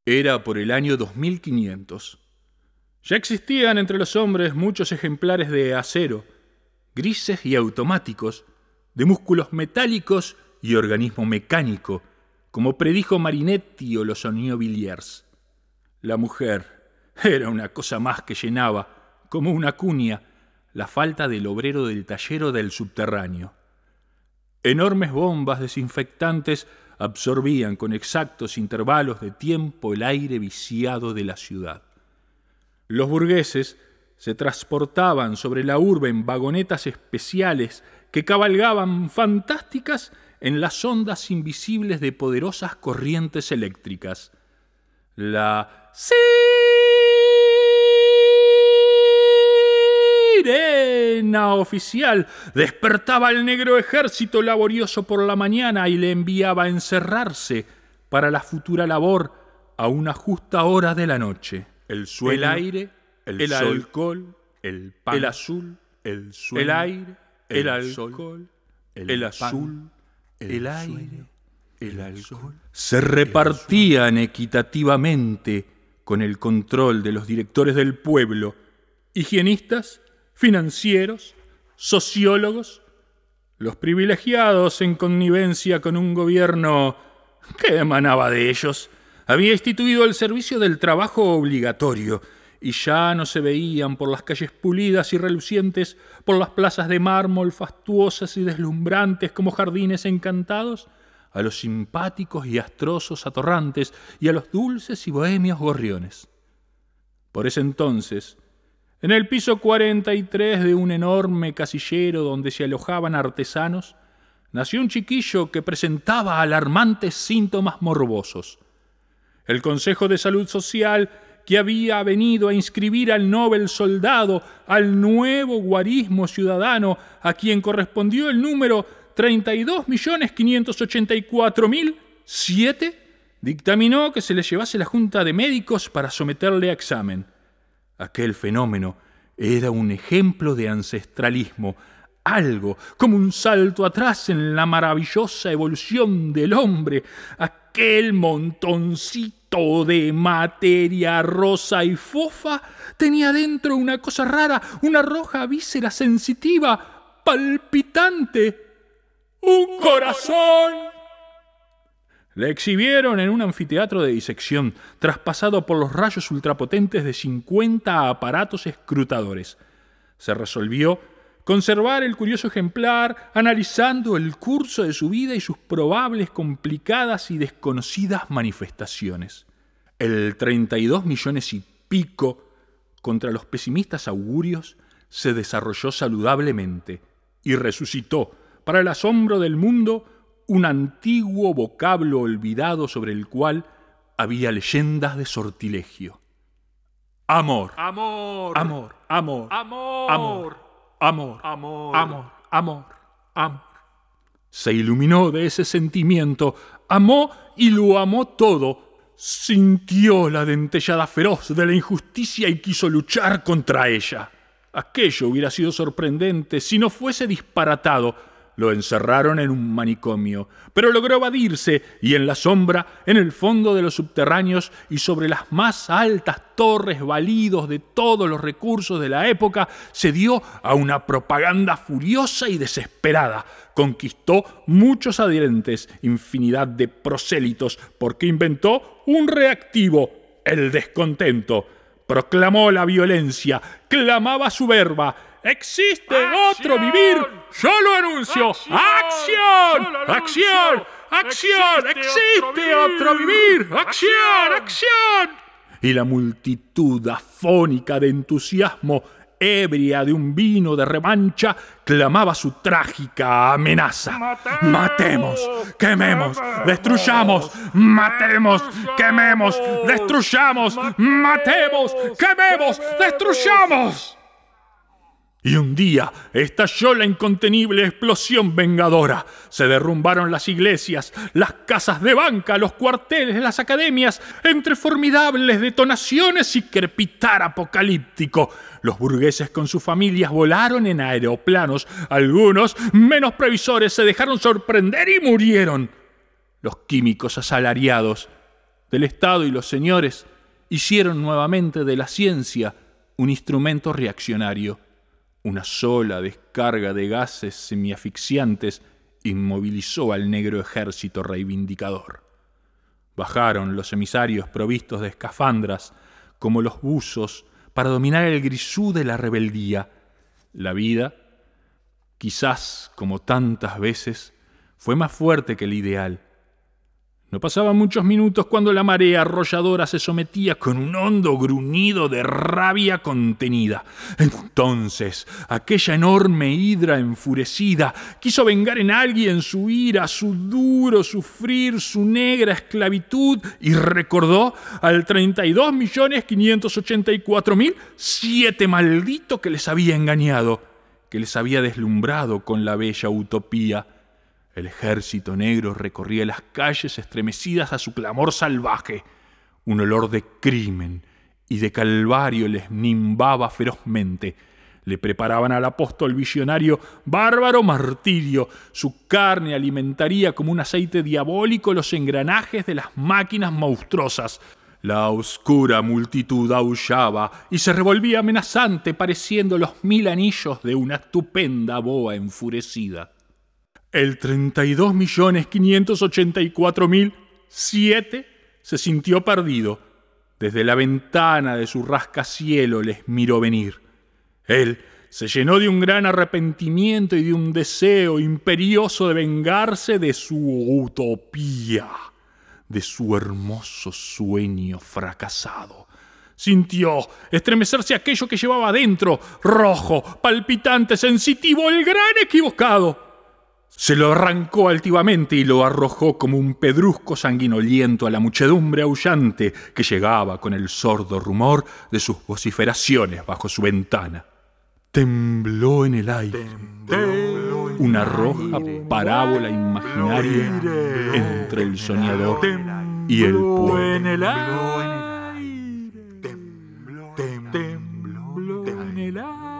Era por el año 2500. Ya existían entre los hombres muchos ejemplares de acero, grises y automáticos, de músculos metálicos y organismo mecánico, como predijo Marinetti o lo soñó Villiers. La mujer era una cosa más que llenaba, como una cuña, la falta del obrero del taller o del subterráneo. Enormes bombas desinfectantes absorbían con exactos intervalos de tiempo el aire viciado de la ciudad. Los burgueses se transportaban sobre la urbe en vagonetas especiales que cabalgaban fantásticas en las ondas invisibles de poderosas corrientes eléctricas. La sirena oficial despertaba al negro ejército laborioso por la mañana y le enviaba a encerrarse para la futura labor a una justa hora de la noche. El sueño, el aire, el sol, alcohol, el pan, el azul, el sueño, el aire, el alcohol, el azul, el aire, el alcohol, se repartían equitativamente con el control de los directores del pueblo, higienistas, financieros, sociólogos, los privilegiados en connivencia con un gobierno que emanaba de ellos. Había instituido el servicio del trabajo obligatorio y ya no se veían por las calles pulidas y relucientes, por las plazas de mármol fastuosas y deslumbrantes como jardines encantados, a los simpáticos y astrosos atorrantes y a los dulces y bohemios gorriones. Por ese entonces, en el piso 43 de un enorme casillero donde se alojaban artesanos, nació un chiquillo que presentaba alarmantes síntomas morbosos. El Consejo de Salud Social, que había venido a inscribir al Nobel soldado, al nuevo guarismo ciudadano, a quien correspondió el número 32.584.007, dictaminó que se le llevase la Junta de Médicos para someterle a examen. Aquel fenómeno era un ejemplo de ancestralismo, algo como un salto atrás en la maravillosa evolución del hombre. Aquel montoncito de materia rosa y fofa tenía dentro una cosa rara, una roja víscera sensitiva, palpitante, un corazón. La exhibieron en un anfiteatro de disección, traspasado por los rayos ultrapotentes de 50 aparatos escrutadores. Se resolvió conservar el curioso ejemplar, analizando el curso de su vida y sus probables, complicadas y desconocidas manifestaciones. El 32 millones y pico contra los pesimistas augurios se desarrolló saludablemente y resucitó, para el asombro del mundo, un antiguo vocablo olvidado sobre el cual había leyendas de sortilegio. Amor, amor, amor, amor, amor, amor. Amor, amor, amor, amor, amor. Se iluminó de ese sentimiento, amó y lo amó todo. Sintió la dentellada feroz de la injusticia y quiso luchar contra ella. Aquello hubiera sido sorprendente si no fuese disparatado. Lo encerraron en un manicomio, pero logró evadirse y en la sombra, en el fondo de los subterráneos y sobre las más altas torres validos de todos los recursos de la época, se dio a una propaganda furiosa y desesperada. Conquistó muchos adherentes, infinidad de prosélitos, porque inventó un reactivo, el descontento. Proclamó la violencia, clamaba su verba. ¡Existe otro vivir! ¡Yo lo anuncio! ¡Acción! ¡Acción! ¡Acción! ¡Existe otro vivir! ¡Acción! ¡Acción! Y la multitud afónica de entusiasmo, ebria de un vino de revancha, clamaba su trágica amenaza. ¡Matemos! ¡Quememos! ¡Destruyamos! ¡Matemos! ¡Quememos! ¡Destruyamos! ¡Matemos! ¡Quememos! ¡Destruyamos! Y un día estalló la incontenible explosión vengadora. Se derrumbaron las iglesias, las casas de banca, los cuarteles, las academias, entre formidables detonaciones y crepitar apocalíptico. Los burgueses con sus familias volaron en aeroplanos. Algunos, menos previsores, se dejaron sorprender y murieron. Los químicos asalariados del Estado y los señores hicieron nuevamente de la ciencia un instrumento reaccionario. Una sola descarga de gases semiasfixiantes inmovilizó al negro ejército reivindicador. Bajaron los emisarios provistos de escafandras como los buzos para dominar el grisú de la rebeldía. La vida, quizás como tantas veces, fue más fuerte que el ideal. No pasaban muchos minutos cuando la marea arrolladora se sometía con un hondo gruñido de rabia contenida. Entonces, aquella enorme hidra enfurecida quiso vengar en alguien su ira, su duro sufrir, su negra esclavitud, y recordó al 32.584.007 maldito que les había engañado, que les había deslumbrado con la bella utopía. El ejército negro recorría las calles estremecidas a su clamor salvaje. Un olor de crimen y de calvario les nimbaba ferozmente. Le preparaban al apóstol visionario bárbaro martirio. Su carne alimentaría como un aceite diabólico los engranajes de las máquinas monstruosas. La oscura multitud aullaba y se revolvía amenazante, pareciendo los 1000 anillos de una estupenda boa enfurecida. El 32.584.007 se sintió perdido. Desde la ventana de su rascacielo les miró venir. Él se llenó de un gran arrepentimiento y de un deseo imperioso de vengarse de su utopía, de su hermoso sueño fracasado. Sintió estremecerse aquello que llevaba dentro, rojo, palpitante, sensitivo, el gran equivocado. Se lo arrancó altivamente y lo arrojó como un pedrusco sanguinoliento a la muchedumbre aullante que llegaba con el sordo rumor de sus vociferaciones bajo su ventana. Tembló en el aire una roja parábola imaginaria entre el soñador y el pueblo.